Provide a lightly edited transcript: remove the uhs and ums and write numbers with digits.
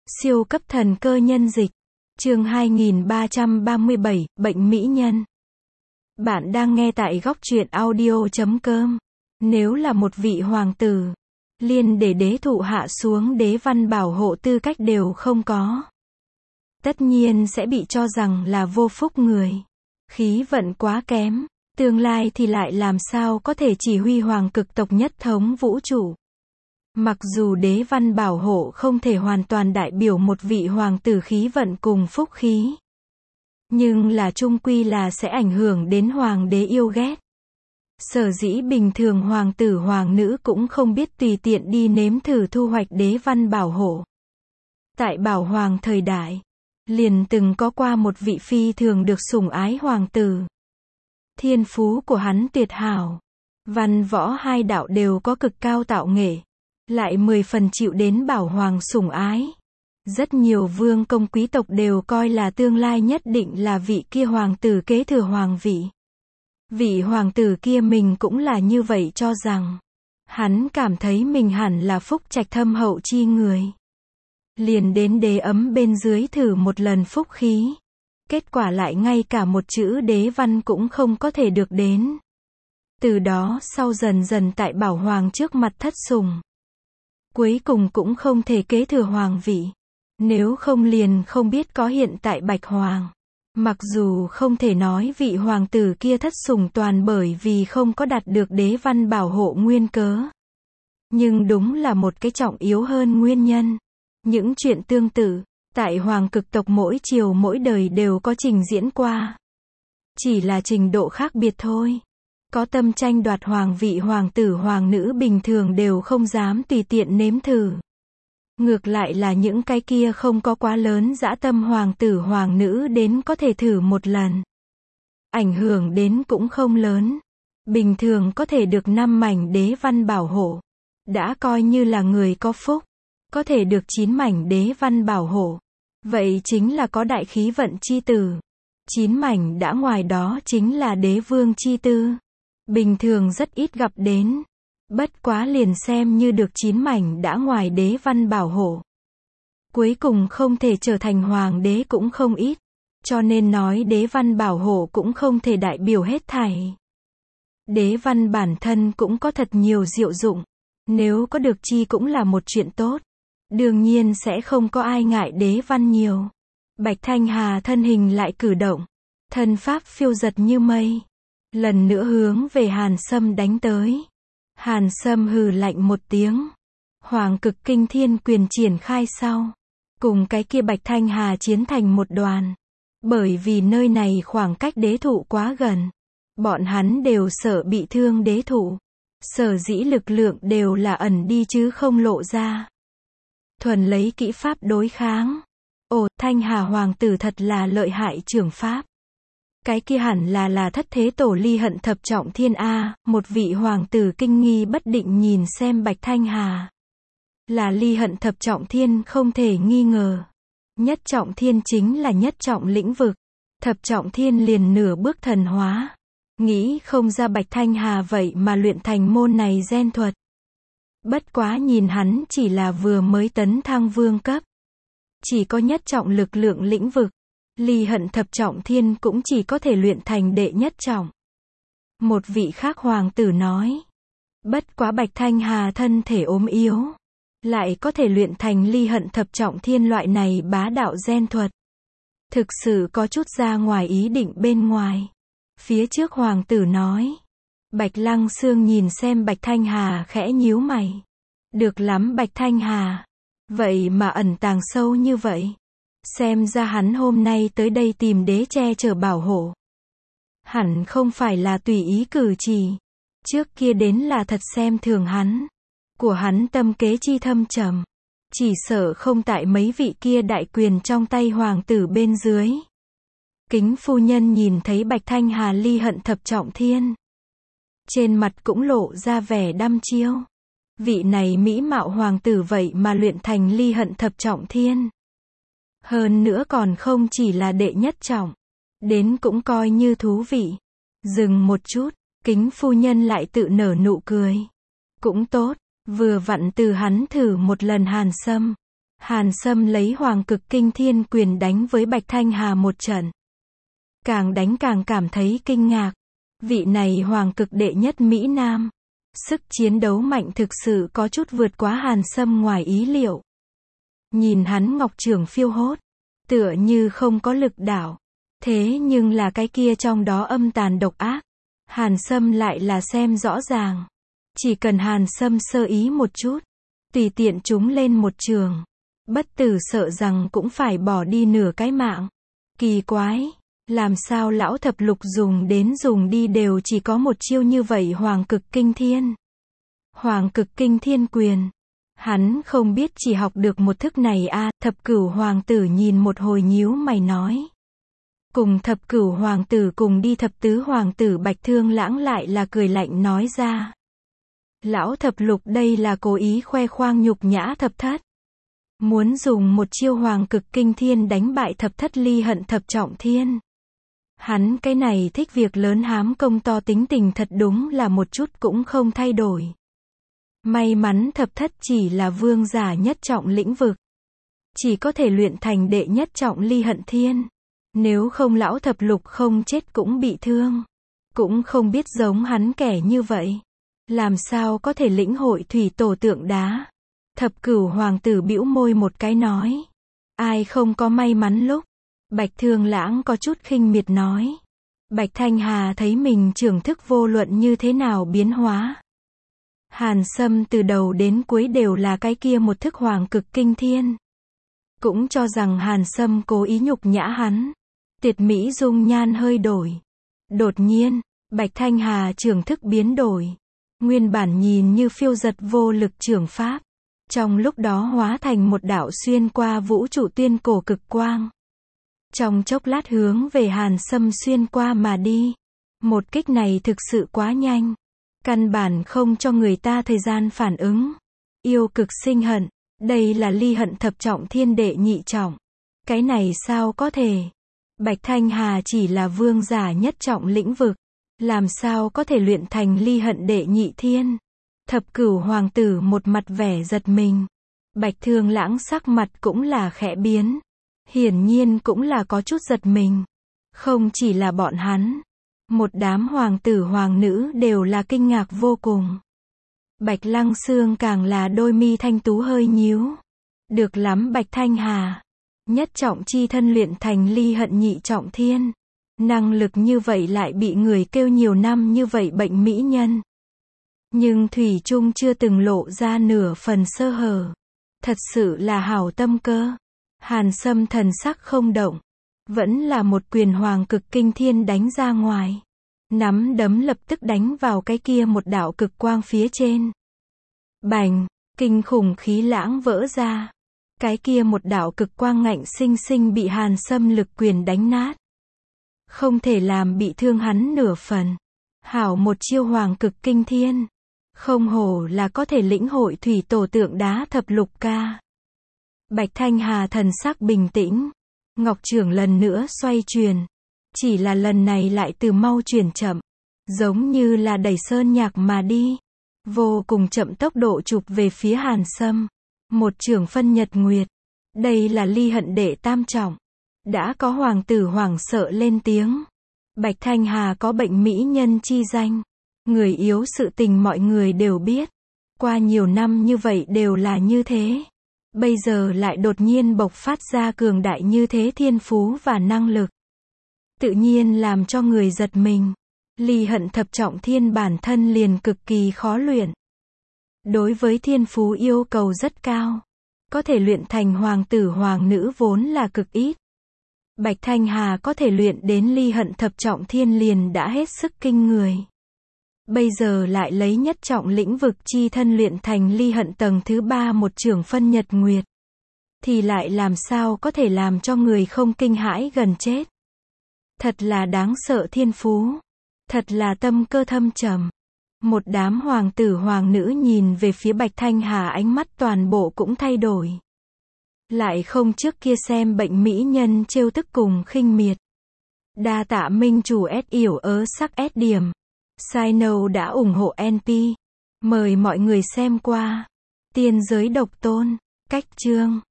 Siêu cấp thần cơ nhân dịch. Chương 2337, Bệnh mỹ nhân. Bạn đang nghe tại góc truyện audio.com. Nếu là một vị hoàng tử, liền để đế thụ hạ xuống đế văn bảo hộ tư cách đều không có. Tất nhiên sẽ bị cho rằng là vô phúc người. Khí vận quá kém, tương lai thì lại làm sao có thể chỉ huy hoàng cực tộc nhất thống vũ trụ. Mặc dù đế văn bảo hộ không thể hoàn toàn đại biểu một vị hoàng tử khí vận cùng phúc khí, nhưng là chung quy là sẽ ảnh hưởng đến hoàng đế yêu ghét. Sở dĩ bình thường hoàng tử hoàng nữ cũng không biết tùy tiện đi nếm thử thu hoạch đế văn bảo hộ. Tại Bảo Hoàng thời đại, liền từng có qua một vị phi thường được sủng ái hoàng tử. Thiên phú của hắn tuyệt hảo, văn võ hai đạo đều có cực cao tạo nghệ, lại 10 phần chịu đến Bảo Hoàng sủng ái. Rất nhiều vương công quý tộc đều coi là tương lai nhất định là vị kia hoàng tử kế thừa hoàng vị. Vị hoàng tử kia mình cũng là như vậy cho rằng. Hắn cảm thấy mình hẳn là phúc trạch thâm hậu chi người. Liền đến đế ấm bên dưới thử một lần phúc khí. Kết quả lại ngay cả một chữ đế văn cũng không có thể được đến. Từ đó sau dần dần tại Bảo Hoàng trước mặt thất sủng. Cuối cùng cũng không thể kế thừa hoàng vị. Nếu không liền không biết có hiện tại Bạch Hoàng. Mặc dù không thể nói vị hoàng tử kia thất sủng toàn bởi vì không có đạt được đế văn bảo hộ nguyên cớ. Nhưng đúng là một cái trọng yếu hơn nguyên nhân. Những chuyện tương tự, tại hoàng cực tộc mỗi triều mỗi đời đều có trình diễn qua. Chỉ là trình độ khác biệt thôi. Có tâm tranh đoạt hoàng vị hoàng tử hoàng nữ bình thường đều không dám tùy tiện nếm thử. Ngược lại là những cái kia không có quá lớn dã tâm hoàng tử hoàng nữ đến có thể thử một lần. Ảnh hưởng đến cũng không lớn. Bình thường có thể được 5 mảnh đế văn bảo hộ. Đã coi như là người có phúc. Có thể được 9 mảnh đế văn bảo hộ. Vậy chính là có đại khí vận chi tử. 9 mảnh đã ngoài đó chính là đế vương chi tư. Bình thường rất ít gặp đến. Bất quá liền xem như được 9 mảnh đã ngoài đế văn bảo hộ. Cuối cùng không thể trở thành hoàng đế cũng không ít. Cho nên nói đế văn bảo hộ cũng không thể đại biểu hết thảy. Đế văn bản thân cũng có thật nhiều diệu dụng. Nếu có được chi cũng là một chuyện tốt. Đương nhiên sẽ không có ai ngại đế văn nhiều. Bạch Thanh Hà thân hình lại cử động. Thân pháp phiêu giật như mây. Lần nữa hướng về Hàn Sâm đánh tới. Hàn Sâm hừ lạnh một tiếng. Hoàng cực kinh thiên quyền triển khai sau. Cùng cái kia Bạch Thanh Hà chiến thành một đoàn. Bởi vì nơi này khoảng cách đế thụ quá gần. Bọn hắn đều sợ bị thương đế thụ. Sở dĩ lực lượng đều là ẩn đi chứ không lộ ra. Thuần lấy kỹ pháp đối kháng. Ồ, Thanh Hà hoàng tử thật là lợi hại trưởng pháp. Cái kia hẳn là thất thế tổ Ly Hận thập trọng thiên A. Một vị hoàng tử kinh nghi bất định nhìn xem Bạch Thanh Hà. Là Ly Hận thập trọng thiên không thể nghi ngờ. Nhất trọng thiên chính là nhất trọng lĩnh vực. Thập trọng thiên liền nửa bước thần hóa. Nghĩ không ra Bạch Thanh Hà vậy mà luyện thành môn này gen thuật. Bất quá nhìn hắn chỉ là vừa mới tấn thăng vương cấp. Chỉ có nhất trọng lực lượng lĩnh vực. Ly Hận thập trọng thiên cũng chỉ có thể luyện thành đệ nhất trọng. Một vị khác hoàng tử nói. Bất quá Bạch Thanh Hà thân thể ốm yếu. Lại có thể luyện thành Ly Hận thập trọng thiên loại này bá đạo gen thuật. Thực sự có chút ra ngoài ý định bên ngoài. Phía trước hoàng tử nói. Bạch Lăng Xương nhìn xem Bạch Thanh Hà khẽ nhíu mày. Được lắm Bạch Thanh Hà. Vậy mà ẩn tàng sâu như vậy. Xem ra hắn hôm nay tới đây tìm đế che chở bảo hộ. Hẳn không phải là tùy ý cử chỉ. Trước kia đến là thật xem thường hắn. Của hắn tâm kế chi thâm trầm. Chỉ sợ không tại mấy vị kia đại quyền trong tay hoàng tử bên dưới. Kính phu nhân nhìn thấy Bạch Thanh Hà Ly Hận thập trọng thiên. Trên mặt cũng lộ ra vẻ đăm chiêu. Vị này mỹ mạo hoàng tử vậy mà luyện thành Ly Hận thập trọng thiên. Hơn nữa còn không chỉ là đệ nhất trọng. Đến cũng coi như thú vị. Dừng một chút, kính phu nhân lại tự nở nụ cười. Cũng tốt, vừa vặn từ hắn thử một lần Hàn Sâm. Hàn Sâm lấy Hoàng Cực Kinh Thiên Quyền đánh với Bạch Thanh Hà một trận. Càng đánh càng cảm thấy kinh ngạc. Vị này Hoàng Cực đệ nhất Mỹ Nam. Sức chiến đấu mạnh thực sự có chút vượt quá Hàn Sâm ngoài ý liệu. Nhìn hắn ngọc trưởng phiêu hốt, tựa như không có lực đảo. Thế nhưng là cái kia trong đó âm tàn độc ác. Hàn Sâm lại là xem rõ ràng. Chỉ cần Hàn Sâm sơ ý một chút, tùy tiện chúng lên một trường, bất tử sợ rằng cũng phải bỏ đi nửa cái mạng. Kỳ quái, làm sao lão thập lục dùng đến dùng đi đều chỉ có một chiêu như vậy Hoàng Cực Kinh Thiên. Hoàng Cực Kinh Thiên Quyền. Hắn không biết chỉ học được một thức này à, Thập Cửu Hoàng tử nhìn một hồi nhíu mày nói. Cùng Thập Cửu Hoàng tử cùng đi Thập Tứ Hoàng tử Bạch Thương Lãng lại là cười lạnh nói ra. Lão thập lục đây là cố ý khoe khoang nhục nhã thập thất. Muốn dùng một chiêu Hoàng Cực Kinh Thiên đánh bại thập thất ly hận thập trọng thiên. Hắn cái này thích việc lớn hám công to tính tình thật đúng là một chút cũng không thay đổi. May mắn thập thất chỉ là vương giả nhất trọng lĩnh vực. Chỉ có thể luyện thành đệ nhất trọng ly hận thiên. Nếu không lão thập lục không chết cũng bị thương. Cũng không biết giống hắn kẻ như vậy. Làm sao có thể lĩnh hội thủy tổ tượng đá. Thập Cửu Hoàng tử bĩu môi một cái nói. Ai không có may mắn lúc. Bạch Thương Lãng có chút khinh miệt nói. Bạch Thanh Hà thấy mình trưởng thức vô luận như thế nào biến hóa. Hàn Sâm từ đầu đến cuối đều là cái kia một thức Hoàng Cực Kinh Thiên. Cũng cho rằng Hàn Sâm cố ý nhục nhã hắn. Tuyệt mỹ dung nhan hơi đổi. Đột nhiên, Bạch Thanh Hà trưởng thức biến đổi. Nguyên bản nhìn như phiêu giật vô lực trưởng pháp. Trong lúc đó hóa thành một đạo xuyên qua vũ trụ tuyên cổ cực quang. Trong chốc lát hướng về Hàn Sâm xuyên qua mà đi. Một kích này thực sự quá nhanh. Căn bản không cho người ta thời gian phản ứng. Yêu cực sinh hận. Đây là ly hận thập trọng thiên đệ nhị trọng. Cái này sao có thể? Bạch Thanh Hà chỉ là vương giả nhất trọng lĩnh vực. Làm sao có thể luyện thành ly hận đệ nhị thiên? Thập Cửu Hoàng tử một mặt vẻ giật mình. Bạch Thương Lãng sắc mặt cũng là khẽ biến. Hiển nhiên cũng là có chút giật mình. Không chỉ là bọn hắn. Một đám hoàng tử hoàng nữ đều là kinh ngạc vô cùng. Bạch Lăng Xương càng là đôi mi thanh tú hơi nhíu. Được lắm Bạch Thanh Hà. Nhất trọng chi thân luyện thành ly hận nhị trọng thiên. Năng lực như vậy lại bị người kêu nhiều năm như vậy bệnh mỹ nhân. Nhưng thủy chung chưa từng lộ ra nửa phần sơ hở. Thật sự là hảo tâm cơ. Hàn Sâm thần sắc không động. Vẫn là một quyền Hoàng Cực Kinh Thiên đánh ra ngoài. Nắm đấm lập tức đánh vào cái kia một đạo cực quang phía trên. Bành, kinh khủng khí lãng vỡ ra. Cái kia một đạo cực quang ngạnh sinh sinh bị Hàn Sâm lực quyền đánh nát. Không thể làm bị thương hắn nửa phần. Hảo một chiêu Hoàng Cực Kinh Thiên. Không hổ là có thể lĩnh hội thủy tổ tượng đá thập lục ca. Bạch Thanh Hà thần sắc bình tĩnh. Ngọc trưởng lần nữa xoay chuyển. Chỉ là lần này lại từ mau chuyển chậm. Giống như là đẩy sơn nhạc mà đi. Vô cùng chậm tốc độ chụp về phía Hàn Sâm. Một trưởng phân nhật nguyệt. Đây là ly hận đệ tam trọng. Đã có hoàng tử hoảng sợ lên tiếng. Bạch Thanh Hà có bệnh mỹ nhân chi danh. Người yếu sự tình mọi người đều biết. Qua nhiều năm như vậy đều là như thế. Bây giờ lại đột nhiên bộc phát ra cường đại như thế thiên phú và năng lực. Tự nhiên làm cho người giật mình. Ly hận thập trọng thiên bản thân liền cực kỳ khó luyện. Đối với thiên phú yêu cầu rất cao. Có thể luyện thành hoàng tử hoàng nữ vốn là cực ít. Bạch Thanh Hà có thể luyện đến ly hận thập trọng thiên liền đã hết sức kinh người. Bây giờ lại lấy nhất trọng lĩnh vực chi thân luyện thành ly hận tầng thứ 3 một trưởng phân nhật nguyệt. Thì lại làm sao có thể làm cho người không kinh hãi gần chết. Thật là đáng sợ thiên phú. Thật là tâm cơ thâm trầm. Một đám hoàng tử hoàng nữ nhìn về phía Bạch Thanh Hà ánh mắt toàn bộ cũng thay đổi. Lại không trước kia xem bệnh mỹ nhân trêu tức cùng khinh miệt. Đa tạ minh chủ S yểu ớ sắc S điểm. Sino đã ủng hộ NP. Mời mọi người xem qua. Tiên giới độc tôn. Cách chương.